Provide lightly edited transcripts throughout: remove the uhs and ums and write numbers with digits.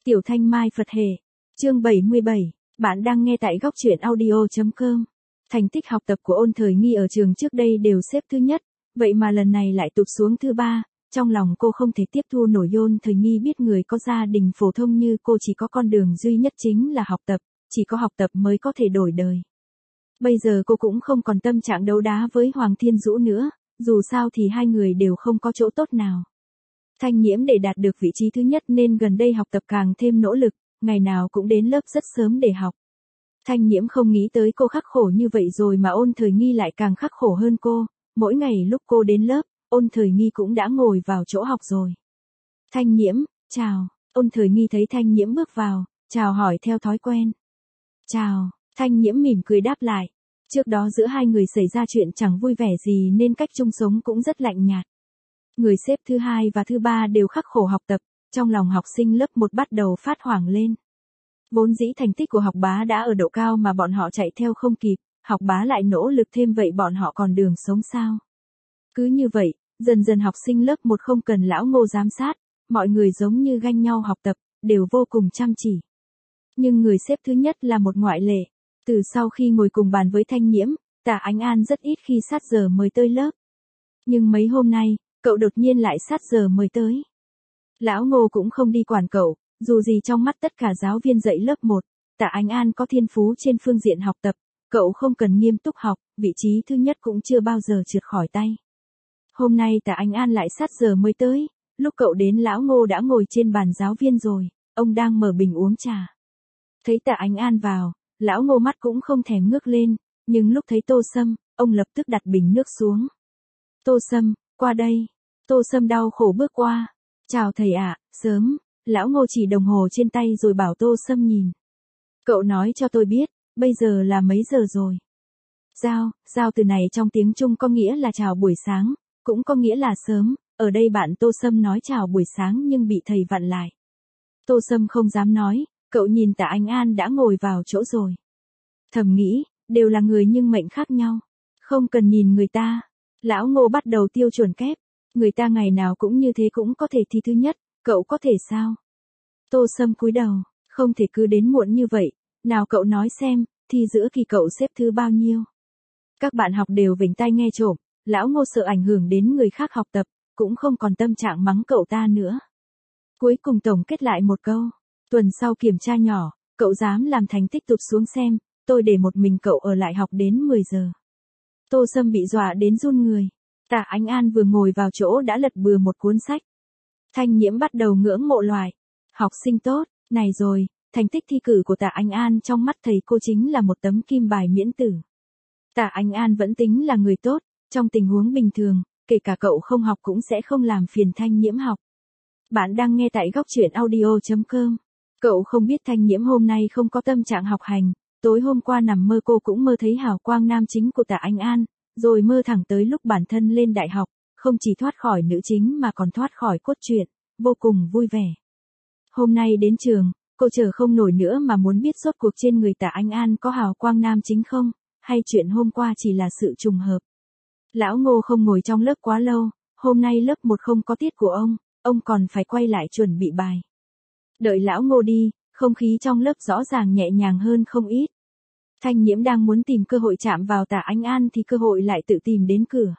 Tiểu Thanh Mai Phật Hệ. Chương 77. Bạn đang nghe tại góc truyện audio.com. Thành tích học tập của Ôn Thời Nghi ở trường trước đây đều xếp thứ nhất, vậy mà lần này lại tụt xuống thứ ba. Trong lòng cô không thể tiếp thu nổi. Ôn Thời Nghi biết người có gia đình phổ thông như cô chỉ có con đường duy nhất chính là học tập, chỉ có học tập mới có thể đổi đời. Bây giờ cô cũng không còn tâm trạng đấu đá với Hoàng Thiên Dũ nữa, dù sao thì hai người đều không có chỗ tốt nào. Thanh Nhiễm để đạt được vị trí thứ nhất nên gần đây học tập càng thêm nỗ lực, ngày nào cũng đến lớp rất sớm để học. Thanh Nhiễm không nghĩ tới cô khắc khổ như vậy rồi mà Ôn Thời Nghi lại càng khắc khổ hơn cô, mỗi ngày lúc cô đến lớp, Ôn Thời Nghi cũng đã ngồi vào chỗ học rồi. Thanh Nhiễm, chào. Ôn Thời Nghi thấy Thanh Nhiễm bước vào, chào hỏi theo thói quen. Chào. Thanh Nhiễm mỉm cười đáp lại. Trước đó giữa hai người xảy ra chuyện chẳng vui vẻ gì nên cách chung sống cũng rất lạnh nhạt. Người xếp thứ hai và thứ ba đều khắc khổ học tập, trong lòng học sinh lớp 1 bắt đầu phát hoảng lên. Vốn dĩ thành tích của học bá đã ở độ cao mà bọn họ chạy theo không kịp, học bá lại nỗ lực thêm vậy bọn họ còn đường sống sao? Cứ như vậy, dần dần học sinh lớp 1 không cần lão Ngô giám sát, mọi người giống như ganh nhau học tập, đều vô cùng chăm chỉ. Nhưng người xếp thứ nhất là một ngoại lệ. Từ sau khi ngồi cùng bàn với Thanh Nhiễm, Tạ Ánh An rất ít khi sát giờ mới tới lớp. Nhưng mấy hôm nay, cậu đột nhiên lại sát giờ mới tới. Lão Ngô cũng không đi quản cậu, dù gì trong mắt tất cả giáo viên dạy lớp 1, Tạ Ánh An có thiên phú trên phương diện học tập, cậu không cần nghiêm túc học, vị trí thứ nhất cũng chưa bao giờ trượt khỏi tay. Hôm nay Tạ Ánh An lại sát giờ mới tới, lúc cậu đến Lão Ngô đã ngồi trên bàn giáo viên rồi, ông đang mở bình uống trà. Thấy Tạ Ánh An vào, Lão Ngô mắt cũng không thèm ngước lên, nhưng lúc thấy Tô Sâm, ông lập tức đặt bình nước xuống. Tô Sâm, qua đây. Tô Sâm đau khổ bước qua. Chào thầy ạ, sớm. Lão Ngô chỉ đồng hồ trên tay rồi bảo Tô Sâm nhìn. Cậu nói cho tôi biết, bây giờ là mấy giờ rồi? Giao từ này trong tiếng Trung có nghĩa là chào buổi sáng, cũng có nghĩa là sớm, ở đây bạn Tô Sâm nói chào buổi sáng nhưng bị thầy vặn lại. Tô Sâm không dám nói, cậu nhìn Tạ Ánh An đã ngồi vào chỗ rồi. Thầm nghĩ, đều là người nhưng mệnh khác nhau, không cần nhìn người ta. Lão Ngô bắt đầu tiêu chuẩn kép, người ta ngày nào cũng như thế cũng có thể thi thứ nhất, cậu có thể sao? Tô Sâm cúi đầu, không thể cứ đến muộn như vậy, nào cậu nói xem, thi giữa kỳ cậu xếp thứ bao nhiêu? Các bạn học đều vểnh tai nghe trộm, Lão Ngô sợ ảnh hưởng đến người khác học tập, cũng không còn tâm trạng mắng cậu ta nữa. Cuối cùng tổng kết lại một câu, tuần sau kiểm tra nhỏ, cậu dám làm thành tích tụt xuống xem, tôi để một mình cậu ở lại học đến 10 giờ. Tô Sâm bị dọa đến run người. Tạ Ánh An vừa ngồi vào chỗ đã lật bừa một cuốn sách. Thanh Nhiễm bắt đầu ngưỡng mộ loài học sinh tốt, này rồi, thành tích thi cử của Tạ Ánh An trong mắt thầy cô chính là một tấm kim bài miễn tử. Tạ Ánh An vẫn tính là người tốt, trong tình huống bình thường, kể cả cậu không học cũng sẽ không làm phiền Thanh Nhiễm học. Bạn đang nghe tại góc truyện audio.com. Cậu không biết Thanh Nhiễm hôm nay không có tâm trạng học hành, tối hôm qua nằm mơ cô cũng mơ thấy hào quang nam chính của Tạ Ánh An, rồi mơ thẳng tới lúc bản thân lên đại học, không chỉ thoát khỏi nữ chính mà còn thoát khỏi cốt truyện, vô cùng vui vẻ. Hôm nay đến trường, cô chờ không nổi nữa mà muốn biết rốt cuộc trên người Tạ Ánh An có hào quang nam chính không, hay chuyện hôm qua chỉ là sự trùng hợp. Lão Ngô không ngồi trong lớp quá lâu, hôm nay lớp 1 không có tiết của ông còn phải quay lại chuẩn bị bài. Đợi Lão Ngô đi, không khí trong lớp rõ ràng nhẹ nhàng hơn không ít. Thanh Nhiễm đang muốn tìm cơ hội chạm vào Tạ Ánh An thì cơ hội lại tự tìm đến cửa.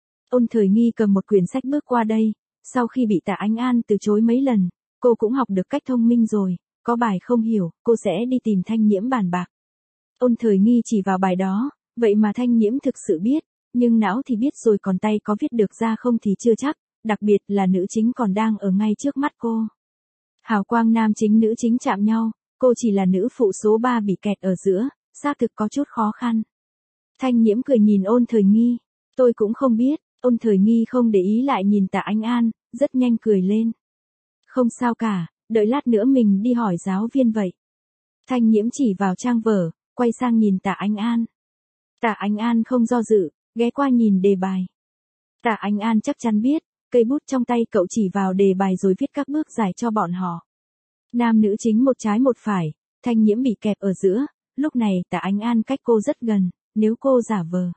Ôn Thời Nghi cầm một quyển sách bước qua đây, sau khi bị Tạ Ánh An từ chối mấy lần, cô cũng học được cách thông minh rồi, có bài không hiểu, cô sẽ đi tìm Thanh Nhiễm bàn bạc. Ôn Thời Nghi chỉ vào bài đó, vậy mà Thanh Nhiễm thực sự biết, nhưng não thì biết rồi còn tay có viết được ra không thì chưa chắc, đặc biệt là nữ chính còn đang ở ngay trước mắt cô. Hào quang nam chính nữ chính chạm nhau, cô chỉ là nữ phụ số 3 bị kẹt ở giữa, xác thực có chút khó khăn. Thanh Nhiễm cười nhìn Ôn Thời Nghi, tôi cũng không biết. Ôn Thời Nghi không để ý lại nhìn Tạ Ánh An, rất nhanh cười lên. Không sao cả, đợi lát nữa mình đi hỏi giáo viên vậy. Thanh Nhiễm chỉ vào trang vở, quay sang nhìn Tạ Ánh An. Tạ Ánh An không do dự, ghé qua nhìn đề bài. Tạ Ánh An chắc chắn biết, cây bút trong tay cậu chỉ vào đề bài rồi viết các bước giải cho bọn họ. Nam nữ chính một trái một phải, Thanh Nhiễm bị kẹp ở giữa, lúc này Tạ Ánh An cách cô rất gần, nếu cô giả vờ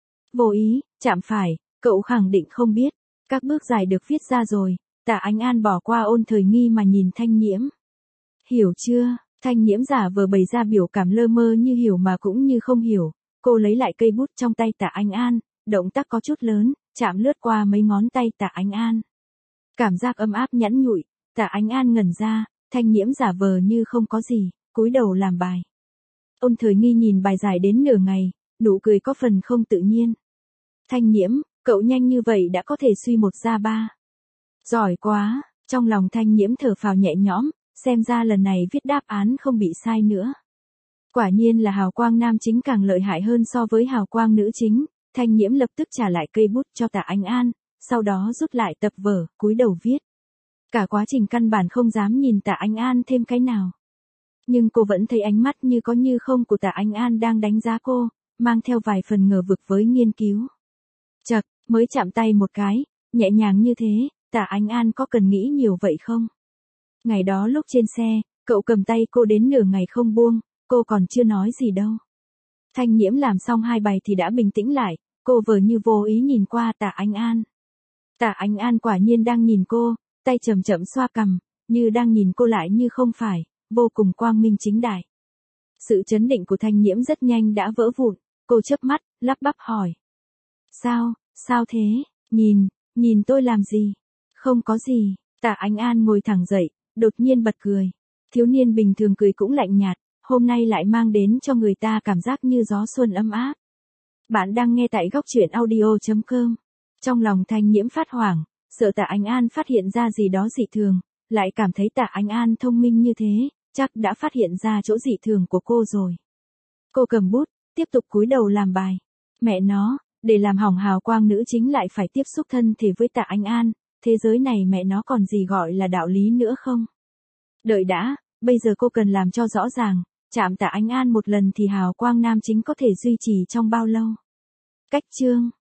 vô ý, chạm phải, cậu khẳng định không biết. Các bước giải được viết ra rồi, Tạ Ánh An bỏ qua Ôn Thời Nghi mà nhìn Thanh Nhiễm. Hiểu chưa? Thanh Nhiễm giả vờ bày ra biểu cảm lơ mơ như hiểu mà cũng như không hiểu. Cô lấy lại cây bút trong tay Tạ Anh An, động tác có chút lớn, chạm lướt qua mấy ngón tay Tạ Anh An. Cảm giác ấm áp nhẵn nhụi, Tạ Anh An ngẩn ra, Thanh Nhiễm giả vờ như không có gì, cúi đầu làm bài. Ôn Thời Nghi nhìn bài giải đến nửa ngày, nụ cười có phần không tự nhiên. Thanh Nhiễm, cậu nhanh như vậy đã có thể suy 1 ra 3. Giỏi quá, trong lòng Thanh Nhiễm thở phào nhẹ nhõm, xem ra lần này viết đáp án không bị sai nữa. Quả nhiên là hào quang nam chính càng lợi hại hơn so với hào quang nữ chính. Thanh Nhiễm lập tức trả lại cây bút cho Tạ Anh An, sau đó rút lại tập vở, cúi đầu viết. Cả quá trình căn bản không dám nhìn Tạ Anh An thêm cái nào. Nhưng cô vẫn thấy ánh mắt như có như không của Tạ Anh An đang đánh giá cô, mang theo vài phần ngờ vực với nghiên cứu. Chậc, mới chạm tay một cái, nhẹ nhàng như thế, Tạ Anh An có cần nghĩ nhiều vậy không? Ngày đó lúc trên xe, cậu cầm tay cô đến nửa ngày không buông, cô còn chưa nói gì đâu. Thanh Nhiễm làm xong 2 bài thì đã bình tĩnh lại, cô vờ như vô ý nhìn qua Tạ Anh An. Tạ Anh An quả nhiên đang nhìn cô, tay chậm chậm xoa cằm, như đang nhìn cô lại như không phải, vô cùng quang minh chính đại. Sự trấn định của Thanh Nhiễm rất nhanh đã vỡ vụn, cô chớp mắt, lắp bắp hỏi. Sao thế, nhìn tôi làm gì? Không có gì, Tạ Anh An ngồi thẳng dậy, đột nhiên bật cười. Thiếu niên bình thường cười cũng lạnh nhạt, hôm nay lại mang đến cho người ta cảm giác như gió xuân ấm áp. Bạn đang nghe tại góc truyện audio.com. Trong lòng Thanh Nhiễm phát hoảng, sợ Tạ Anh An phát hiện ra gì đó dị thường, lại cảm thấy Tạ Anh An thông minh như thế, chắc đã phát hiện ra chỗ dị thường của cô rồi. Cô cầm bút, tiếp tục cúi đầu làm bài. Mẹ nó, để làm hỏng hào quang nữ chính lại phải tiếp xúc thân thể với Tạ Anh An, thế giới này mẹ nó còn gì gọi là đạo lý nữa không? Đợi đã, bây giờ cô cần làm cho rõ ràng, chạm Tạ Anh An một lần thì hào quang nam chính có thể duy trì trong bao lâu? Cách chương